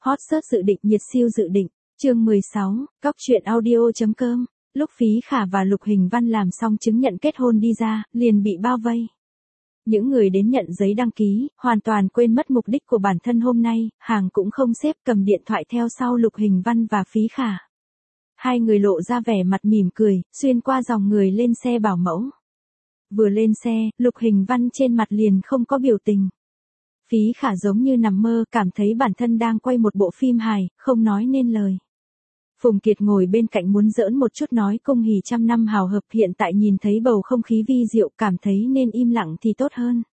Hot search dự định nhiệt siêu dự định. Chương 16, Cóc truyện audio.com. Lúc Phí Khả và Lục Hình Văn làm xong chứng nhận kết hôn đi ra, liền bị bao vây. Những người đến nhận giấy đăng ký, hoàn toàn quên mất mục đích của bản thân hôm nay, hàng cũng không xếp, cầm điện thoại theo sau Lục Hình Văn và Phí Khả. Hai người lộ ra vẻ mặt mỉm cười, xuyên qua dòng người lên xe bảo mẫu. Vừa lên xe, Lục Hình Văn trên mặt liền không có biểu tình. Phí Khả giống như nằm mơ, cảm thấy bản thân đang quay một bộ phim hài, không nói nên lời. Phùng Kiệt ngồi bên cạnh muốn giỡn một chút nói cung hỉ trăm năm hào hợp, hiện tại nhìn thấy bầu không khí vi diệu, cảm thấy nên im lặng thì tốt hơn.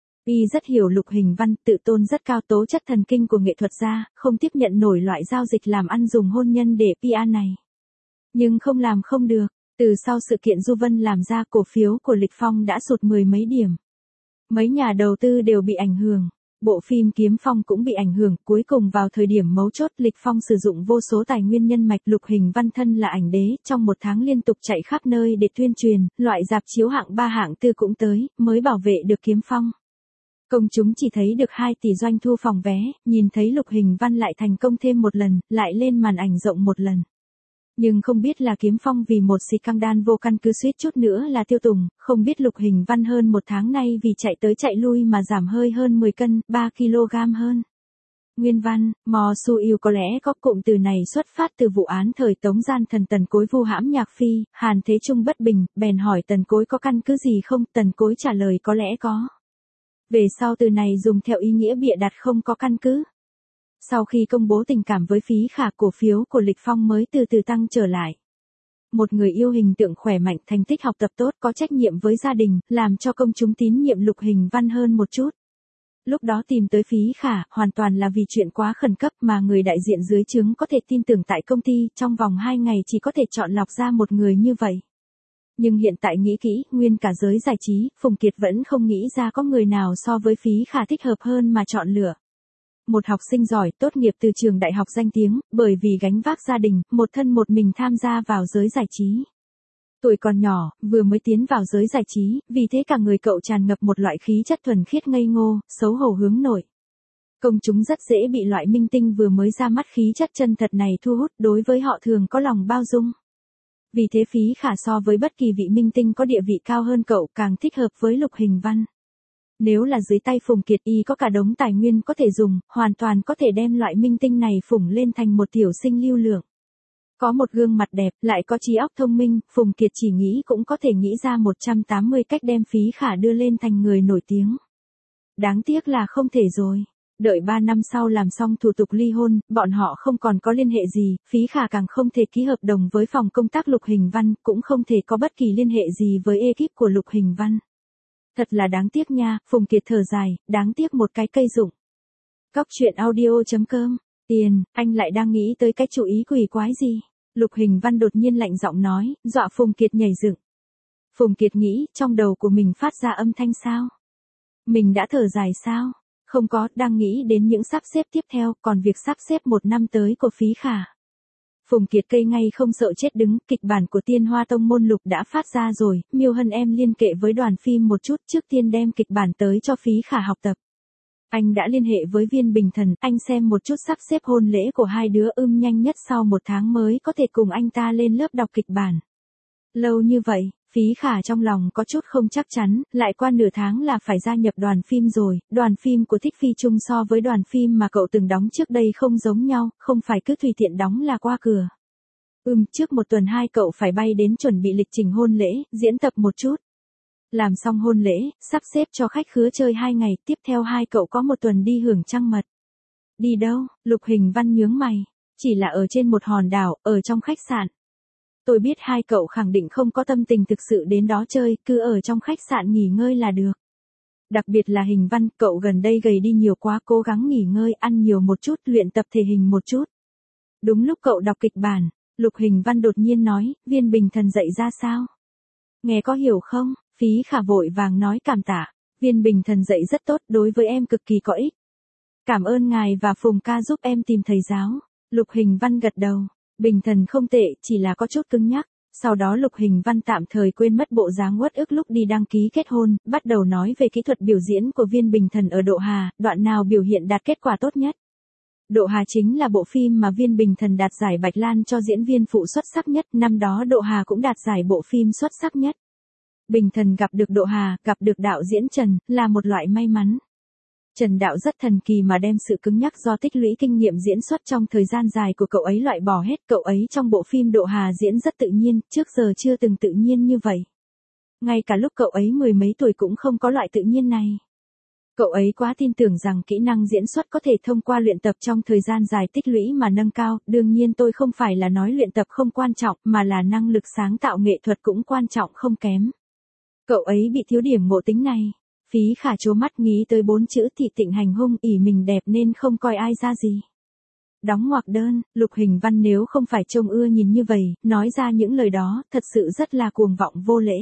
Y rất hiểu Lục Hình Văn, tự tôn rất cao, tố chất thần kinh của nghệ thuật gia, không tiếp nhận nổi loại giao dịch làm ăn dùng hôn nhân để PR này. Nhưng không làm không được, từ sau sự kiện Du Vân làm ra, cổ phiếu của Lịch Phong đã sụt 10 mấy điểm. Mấy nhà đầu tư đều bị ảnh hưởng. Bộ phim Kiếm Phong cũng bị ảnh hưởng, cuối cùng vào thời điểm mấu chốt Lịch Phong sử dụng vô số tài nguyên nhân mạch. Lục Hình Văn thân là ảnh đế, trong một tháng liên tục chạy khắp nơi để tuyên truyền, loại rạp chiếu hạng 3 hạng 4 cũng tới, mới bảo vệ được Kiếm Phong. Công chúng chỉ thấy được 2 tỷ doanh thu phòng vé, nhìn thấy Lục Hình Văn lại thành công thêm một lần, lại lên màn ảnh rộng một lần. Nhưng không biết là Kiếm Phong vì một xì căng đan vô căn cứ suýt chút nữa là tiêu tùng, không biết Lục Hình Văn hơn một tháng nay vì chạy tới chạy lui mà giảm hơi hơn 10 cân, 3 kg hơn. Nguyên văn, mò su yêu có lẽ có cụm từ này xuất phát từ vụ án thời Tống gian thần Tần Cối vu hãm Nhạc Phi, Hàn Thế Trung bất bình, bèn hỏi Tần Cối có căn cứ gì không, Tần Cối trả lời có lẽ có. Về sau từ này dùng theo ý nghĩa bịa đặt không có căn cứ. Sau khi công bố tình cảm với Phí Khả, cổ phiếu của Lịch Phong mới từ từ tăng trở lại. Một người yêu hình tượng khỏe mạnh, thành tích học tập tốt, có trách nhiệm với gia đình, làm cho công chúng tín nhiệm Lục Hình Văn hơn một chút. Lúc đó tìm tới Phí Khả, hoàn toàn là vì chuyện quá khẩn cấp mà người đại diện dưới trướng có thể tin tưởng tại công ty, trong vòng 2 ngày chỉ có thể chọn lọc ra một người như vậy. Nhưng hiện tại nghĩ kỹ, nguyên cả giới giải trí, Phùng Kiệt vẫn không nghĩ ra có người nào so với Phí Khả thích hợp hơn mà chọn lựa. Một học sinh giỏi, tốt nghiệp từ trường đại học danh tiếng, bởi vì gánh vác gia đình, một thân một mình tham gia vào giới giải trí. Tuổi còn nhỏ, vừa mới tiến vào giới giải trí, vì thế cả người cậu tràn ngập một loại khí chất thuần khiết ngây ngô, xấu hổ hướng nội. Công chúng rất dễ bị loại minh tinh vừa mới ra mắt khí chất chân thật này thu hút, đối với họ thường có lòng bao dung. Vì thế Phí Khả so với bất kỳ vị minh tinh có địa vị cao hơn cậu càng thích hợp với Lục Hình Văn. Nếu là dưới tay Phùng Kiệt, y có cả đống tài nguyên có thể dùng, hoàn toàn có thể đem loại minh tinh này phủng lên thành một tiểu sinh lưu lượng. Có một gương mặt đẹp, lại có trí óc thông minh, Phùng Kiệt chỉ nghĩ cũng có thể nghĩ ra 180 cách đem Phí Khả đưa lên thành người nổi tiếng. Đáng tiếc là không thể rồi. Đợi 3 năm sau làm xong thủ tục ly hôn, bọn họ không còn có liên hệ gì, Phí Khả càng không thể ký hợp đồng với phòng công tác Lục Hình Văn, cũng không thể có bất kỳ liên hệ gì với ekip của Lục Hình Văn. Thật là đáng tiếc nha, Phùng Kiệt thở dài, đáng tiếc một cái cây dụng. Cóc truyện audio.com. Tiền, anh lại đang nghĩ tới cái chủ ý quỷ quái gì? Lục Hình Văn đột nhiên lạnh giọng nói, dọa Phùng Kiệt nhảy dựng. Phùng Kiệt nghĩ, trong đầu của mình phát ra âm thanh sao? Mình đã thở dài sao? Không có, đang nghĩ đến những sắp xếp tiếp theo, còn việc sắp xếp 1 năm tới của Phí Khả. Phùng Kiệt cây ngay không sợ chết đứng, kịch bản của Tiên Hoa Tông môn Lục đã phát ra rồi, Miêu Hân em liên kệ với đoàn phim một chút trước tiên đem kịch bản tới cho Phí Khả học tập. Anh đã liên hệ với Viên Bình Thần, anh xem một chút sắp xếp hôn lễ của hai đứa, nhanh nhất sau 1 tháng mới có thể cùng anh ta lên lớp đọc kịch bản. Lâu như vậy, Phí Khả trong lòng có chút không chắc chắn, lại qua nửa tháng là phải gia nhập đoàn phim rồi, đoàn phim của Thích Phi Trung so với đoàn phim mà cậu từng đóng trước đây không giống nhau, không phải cứ tùy tiện đóng là qua cửa. Trước 1 tuần 2 cậu phải bay đến chuẩn bị lịch trình hôn lễ, diễn tập một chút. Làm xong hôn lễ, sắp xếp cho khách khứa chơi 2 ngày, tiếp theo 2 cậu có 1 tuần đi hưởng trăng mật. Đi đâu? Lục Hình Văn nhướng mày. Chỉ là ở trên một hòn đảo, ở trong khách sạn. Tôi biết 2 cậu khẳng định không có tâm tình thực sự đến đó chơi, cứ ở trong khách sạn nghỉ ngơi là được. Đặc biệt là Hình Văn, cậu gần đây gầy đi nhiều quá, cố gắng nghỉ ngơi, ăn nhiều một chút, luyện tập thể hình một chút. Đúng lúc cậu đọc kịch bản, Lục Hình Văn đột nhiên nói, Viên Bình Thần dạy ra sao? Nghe có hiểu không? Phí Khả vội vàng nói cảm tạ. Viên Bình Thần dạy rất tốt, đối với em cực kỳ có ích. Cảm ơn ngài và Phùng ca giúp em tìm thầy giáo. Lục Hình Văn gật đầu. Bình Thần không tệ, chỉ là có chút cứng nhắc. Sau đó Lục Hình Văn tạm thời quên mất bộ dáng uất ức lúc đi đăng ký kết hôn, bắt đầu nói về kỹ thuật biểu diễn của Viên Bình Thần ở Độ Hà, đoạn nào biểu hiện đạt kết quả tốt nhất. Độ Hà chính là bộ phim mà Viên Bình Thần đạt giải Bạch Lan cho diễn viên phụ xuất sắc nhất, năm đó Độ Hà cũng đạt giải bộ phim xuất sắc nhất. Bình Thần gặp được Độ Hà, gặp được đạo diễn Trần, là một loại may mắn. Trần đạo rất thần kỳ mà đem sự cứng nhắc do tích lũy kinh nghiệm diễn xuất trong thời gian dài của cậu ấy loại bỏ hết. Cậu ấy trong bộ phim Độ Hà diễn rất tự nhiên, trước giờ chưa từng tự nhiên như vậy. Ngay cả lúc cậu ấy mười mấy tuổi cũng không có loại tự nhiên này. Cậu ấy quá tin tưởng rằng kỹ năng diễn xuất có thể thông qua luyện tập trong thời gian dài tích lũy mà nâng cao. Đương nhiên tôi không phải là nói luyện tập không quan trọng, mà là năng lực sáng tạo nghệ thuật cũng quan trọng không kém. Cậu ấy bị thiếu điểm ngộ tính này. Phí Khả trố mắt nghĩ tới 4 chữ thị tịnh hành hung, ỷ mình đẹp nên không coi ai ra gì. Đóng ngoặc đơn, Lục Hình Văn nếu không phải trông ưa nhìn như vậy, nói ra những lời đó, thật sự rất là cuồng vọng vô lễ.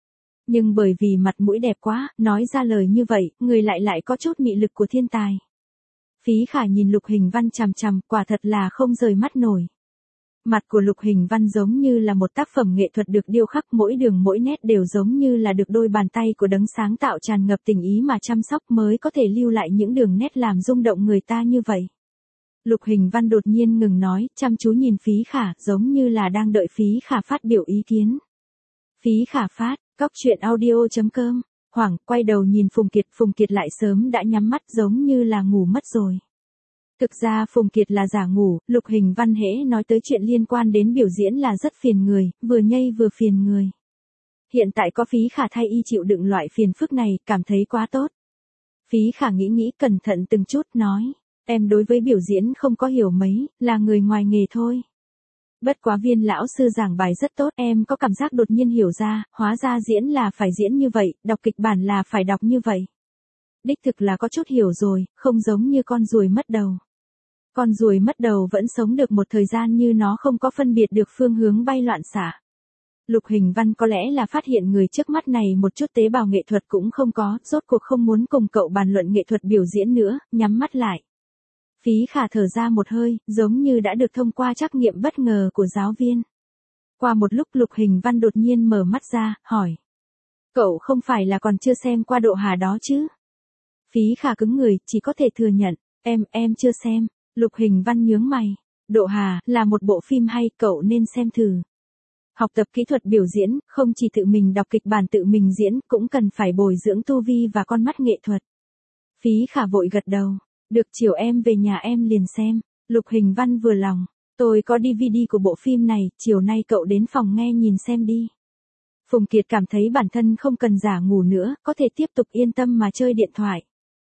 Nhưng bởi vì mặt mũi đẹp quá, nói ra lời như vậy, người lại có chút mị lực của thiên tài. Phí Khả nhìn Lục Hình Văn chằm chằm, quả thật là không rời mắt nổi. Mặt của Lục Hình Văn giống như là một tác phẩm nghệ thuật được điêu khắc, mỗi đường mỗi nét đều giống như là được đôi bàn tay của đấng sáng tạo tràn ngập tình ý mà chăm sóc mới có thể lưu lại những đường nét làm rung động người ta như vậy. Lục Hình Văn đột nhiên ngừng nói, chăm chú nhìn Phí Khả, giống như là đang đợi Phí Khả phát biểu ý kiến. Phí Khả phát, coctruyện.audio.com, hoảng, quay đầu nhìn Phùng Kiệt lại sớm đã nhắm mắt giống như là ngủ mất rồi. Thực ra Phùng Kiệt là giả ngủ, Lục Hình Văn hễ nói tới chuyện liên quan đến biểu diễn là rất phiền người, vừa nhây vừa phiền người. Hiện tại có Phí Khả thay y chịu đựng loại phiền phức này, cảm thấy quá tốt. Phí Khả nghĩ cẩn thận từng chút nói, em đối với biểu diễn không có hiểu mấy, là người ngoài nghề thôi. Bất quá Viên lão sư giảng bài rất tốt, em có cảm giác đột nhiên hiểu ra, hóa ra diễn là phải diễn như vậy, đọc kịch bản là phải đọc như vậy. Đích thực là có chút hiểu rồi, không giống như con ruồi mất đầu. Con ruồi mất đầu vẫn sống được một thời gian như nó không có phân biệt được phương hướng bay loạn xạ. Lục Hình Văn có lẽ là phát hiện người trước mắt này một chút tế bào nghệ thuật cũng không có, rốt cuộc không muốn cùng cậu bàn luận nghệ thuật biểu diễn nữa, nhắm mắt lại. Phí Khả thở ra một hơi, giống như đã được thông qua trắc nghiệm bất ngờ của giáo viên. Qua một lúc Lục Hình Văn đột nhiên mở mắt ra, hỏi. Cậu không phải là còn chưa xem qua Độ Hà đó chứ? Phí Khả cứng người, chỉ có thể thừa nhận, em chưa xem. Lục Hình Văn nhướng mày. Độ Hà, là một bộ phim hay, cậu nên xem thử. Học tập kỹ thuật biểu diễn, không chỉ tự mình đọc kịch bản tự mình diễn, cũng cần phải bồi dưỡng tu vi và con mắt nghệ thuật. Phí Khả vội gật đầu. Được, chiều em về nhà em liền xem. Lục Hình Văn vừa lòng. Tôi có DVD của bộ phim này, chiều nay cậu đến phòng nghe nhìn xem đi. Phùng Kiệt cảm thấy bản thân không cần giả ngủ nữa, có thể tiếp tục yên tâm mà chơi điện thoại.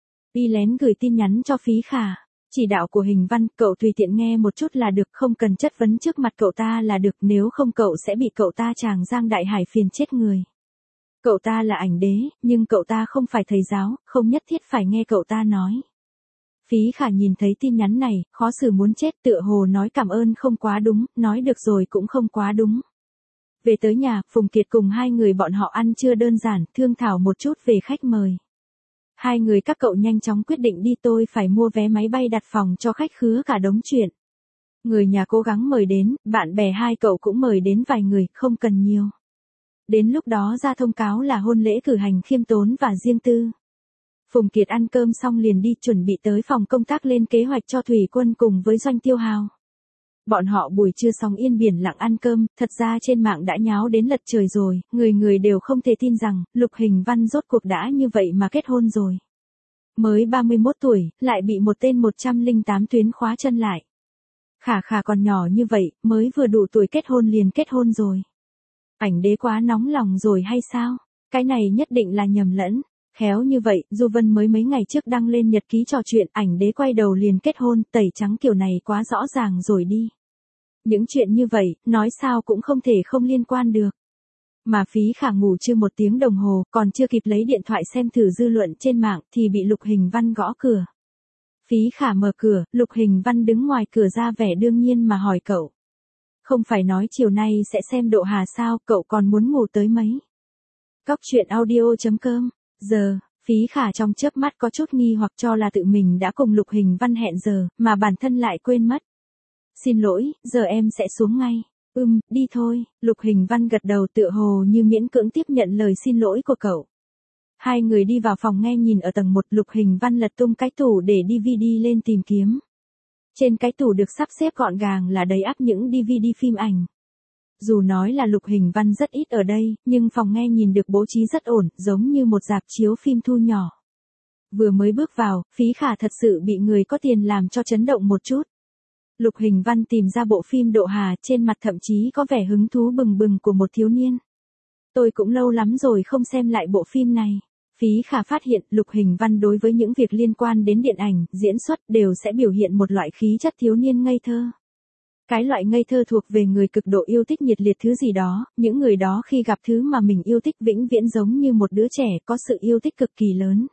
Y lén gửi tin nhắn cho Phí Khả. Chỉ đạo của Hình Văn, cậu tùy tiện nghe một chút là được, không cần chất vấn trước mặt cậu ta là được, nếu không cậu sẽ bị cậu ta tràng Giang Đại Hải phiền chết người. Cậu ta là ảnh đế, nhưng cậu ta không phải thầy giáo, không nhất thiết phải nghe cậu ta nói. Phí Khả nhìn thấy tin nhắn này, khó xử muốn chết, tựa hồ nói cảm ơn không quá đúng, nói được rồi cũng không quá đúng. Về tới nhà, Phùng Kiệt cùng hai người bọn họ ăn trưa đơn giản, thương thảo một chút về khách mời. Hai người các cậu nhanh chóng quyết định đi, tôi phải mua vé máy bay đặt phòng cho khách khứa cả đống chuyện. Người nhà cố gắng mời đến, bạn bè hai cậu cũng mời đến vài người, không cần nhiều. Đến lúc đó ra thông cáo là hôn lễ cử hành khiêm tốn và riêng tư. Phùng Kiệt ăn cơm xong liền đi chuẩn bị tới phòng công tác lên kế hoạch cho Thủy Quân cùng với Doanh Tiêu Hào. Bọn họ buổi trưa xong yên biển lặng ăn cơm, thật ra trên mạng đã nháo đến lật trời rồi, người đều không thể tin rằng, Lục Hình Văn rốt cuộc đã như vậy mà kết hôn rồi. Mới 31 tuổi, lại bị một tên 108 tuyến khóa chân lại. Khả còn nhỏ như vậy, mới vừa đủ tuổi kết hôn rồi. Ảnh đế quá nóng lòng rồi hay sao? Cái này nhất định là nhầm lẫn. Khéo như vậy, Du Vân mới mấy ngày trước đăng lên nhật ký trò chuyện, ảnh đế quay đầu liền kết hôn, tẩy trắng kiểu này quá rõ ràng rồi đi. Những chuyện như vậy, nói sao cũng không thể không liên quan được. Mà Phí Khả ngủ chưa 1 tiếng đồng hồ, còn chưa kịp lấy điện thoại xem thử dư luận trên mạng, thì bị Lục Hình Văn gõ cửa. Phí Khả mở cửa, Lục Hình Văn đứng ngoài cửa ra vẻ đương nhiên mà hỏi cậu. Không phải nói chiều nay sẽ xem Độ Hà sao, cậu còn muốn ngủ tới mấy? Coctruyện.audio.com. Giờ, Phí Khả trong chớp mắt có chút nghi hoặc cho là tự mình đã cùng Lục Hình Văn hẹn giờ, mà bản thân lại quên mất. Xin lỗi, giờ em sẽ xuống ngay. Đi thôi, Lục Hình Văn gật đầu tựa hồ như miễn cưỡng tiếp nhận lời xin lỗi của cậu. Hai người đi vào phòng nghe nhìn ở tầng 1, Lục Hình Văn lật tung cái tủ để DVD lên tìm kiếm. Trên cái tủ được sắp xếp gọn gàng là đầy ắp những DVD phim ảnh. Dù nói là Lục Hình Văn rất ít ở đây, nhưng phòng nghe nhìn được bố trí rất ổn, giống như một rạp chiếu phim thu nhỏ. Vừa mới bước vào, Phí Khả thật sự bị người có tiền làm cho chấn động một chút. Lục Hình Văn tìm ra bộ phim Độ Hà, trên mặt thậm chí có vẻ hứng thú bừng bừng của một thiếu niên. Tôi cũng lâu lắm rồi không xem lại bộ phim này. Phí Khả phát hiện Lục Hình Văn đối với những việc liên quan đến điện ảnh, diễn xuất đều sẽ biểu hiện một loại khí chất thiếu niên ngây thơ. Cái loại ngây thơ thuộc về người cực độ yêu thích nhiệt liệt thứ gì đó, những người đó khi gặp thứ mà mình yêu thích vĩnh viễn giống như một đứa trẻ có sự yêu thích cực kỳ lớn.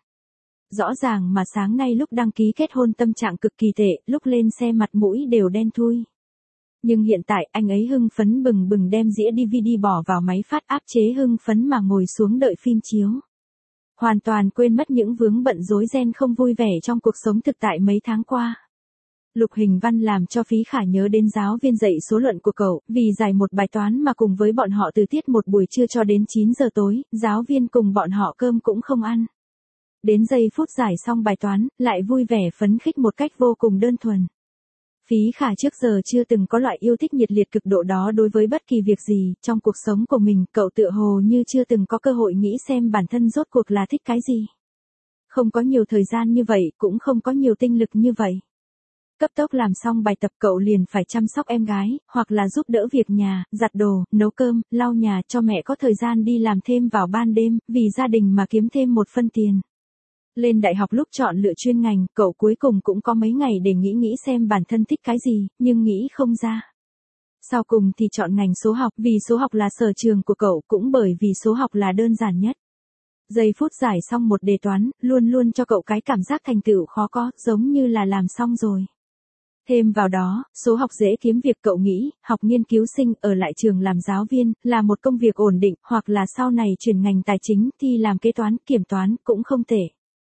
Rõ ràng mà sáng nay lúc đăng ký kết hôn tâm trạng cực kỳ tệ, lúc lên xe mặt mũi đều đen thui. Nhưng hiện tại anh ấy hưng phấn bừng bừng đem dĩa DVD bỏ vào máy phát áp chế hưng phấn mà ngồi xuống đợi phim chiếu. Hoàn toàn quên mất những vướng bận rối ren không vui vẻ trong cuộc sống thực tại mấy tháng qua. Lục Hình Văn làm cho Phí Khả nhớ đến giáo viên dạy số luận của cậu, vì giải một bài toán mà cùng với bọn họ từ tiết một buổi trưa cho đến 9 giờ tối, giáo viên cùng bọn họ cơm cũng không ăn. Đến giây phút giải xong bài toán, lại vui vẻ phấn khích một cách vô cùng đơn thuần. Phí Khả trước giờ chưa từng có loại yêu thích nhiệt liệt cực độ đó đối với bất kỳ việc gì, trong cuộc sống của mình, cậu tựa hồ như chưa từng có cơ hội nghĩ xem bản thân rốt cuộc là thích cái gì. Không có nhiều thời gian như vậy, cũng không có nhiều tinh lực như vậy. Cấp tốc làm xong bài tập cậu liền phải chăm sóc em gái, hoặc là giúp đỡ việc nhà, giặt đồ, nấu cơm, lau nhà cho mẹ có thời gian đi làm thêm vào ban đêm, vì gia đình mà kiếm thêm một phân tiền. Lên đại học lúc chọn lựa chuyên ngành, cậu cuối cùng cũng có mấy ngày để nghĩ xem bản thân thích cái gì, nhưng nghĩ không ra. Sau cùng thì chọn ngành số học, vì số học là sở trường của cậu, cũng bởi vì số học là đơn giản nhất. Giây phút giải xong một đề toán, luôn luôn cho cậu cái cảm giác thành tựu khó có, giống như là làm xong rồi. Thêm vào đó, số học dễ kiếm việc cậu nghĩ, học nghiên cứu sinh, ở lại trường làm giáo viên, là một công việc ổn định, hoặc là sau này chuyển ngành tài chính thì làm kế toán, kiểm toán, cũng không tệ.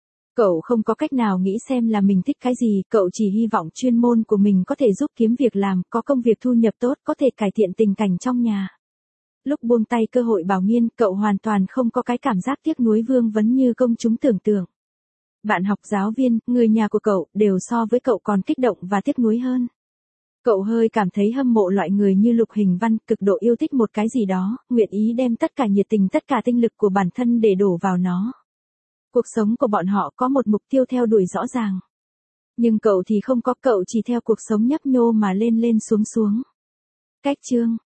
Cậu không có cách nào nghĩ xem là mình thích cái gì, cậu chỉ hy vọng chuyên môn của mình có thể giúp kiếm việc làm, có công việc thu nhập tốt, có thể cải thiện tình cảnh trong nhà. Lúc buông tay cơ hội bảo nghiên, cậu hoàn toàn không có cái cảm giác tiếc nuối vương vấn như công chúng tưởng tượng. Bạn học, giáo viên, người nhà của cậu, đều so với cậu còn kích động và tiếc nuối hơn. Cậu hơi cảm thấy hâm mộ loại người như Lục Hình Văn, cực độ yêu thích một cái gì đó, nguyện ý đem tất cả nhiệt tình tất cả tinh lực của bản thân để đổ vào nó. Cuộc sống của bọn họ có một mục tiêu theo đuổi rõ ràng. Nhưng cậu thì không có, cậu chỉ theo cuộc sống nhấp nhô mà lên lên xuống xuống. Cách chương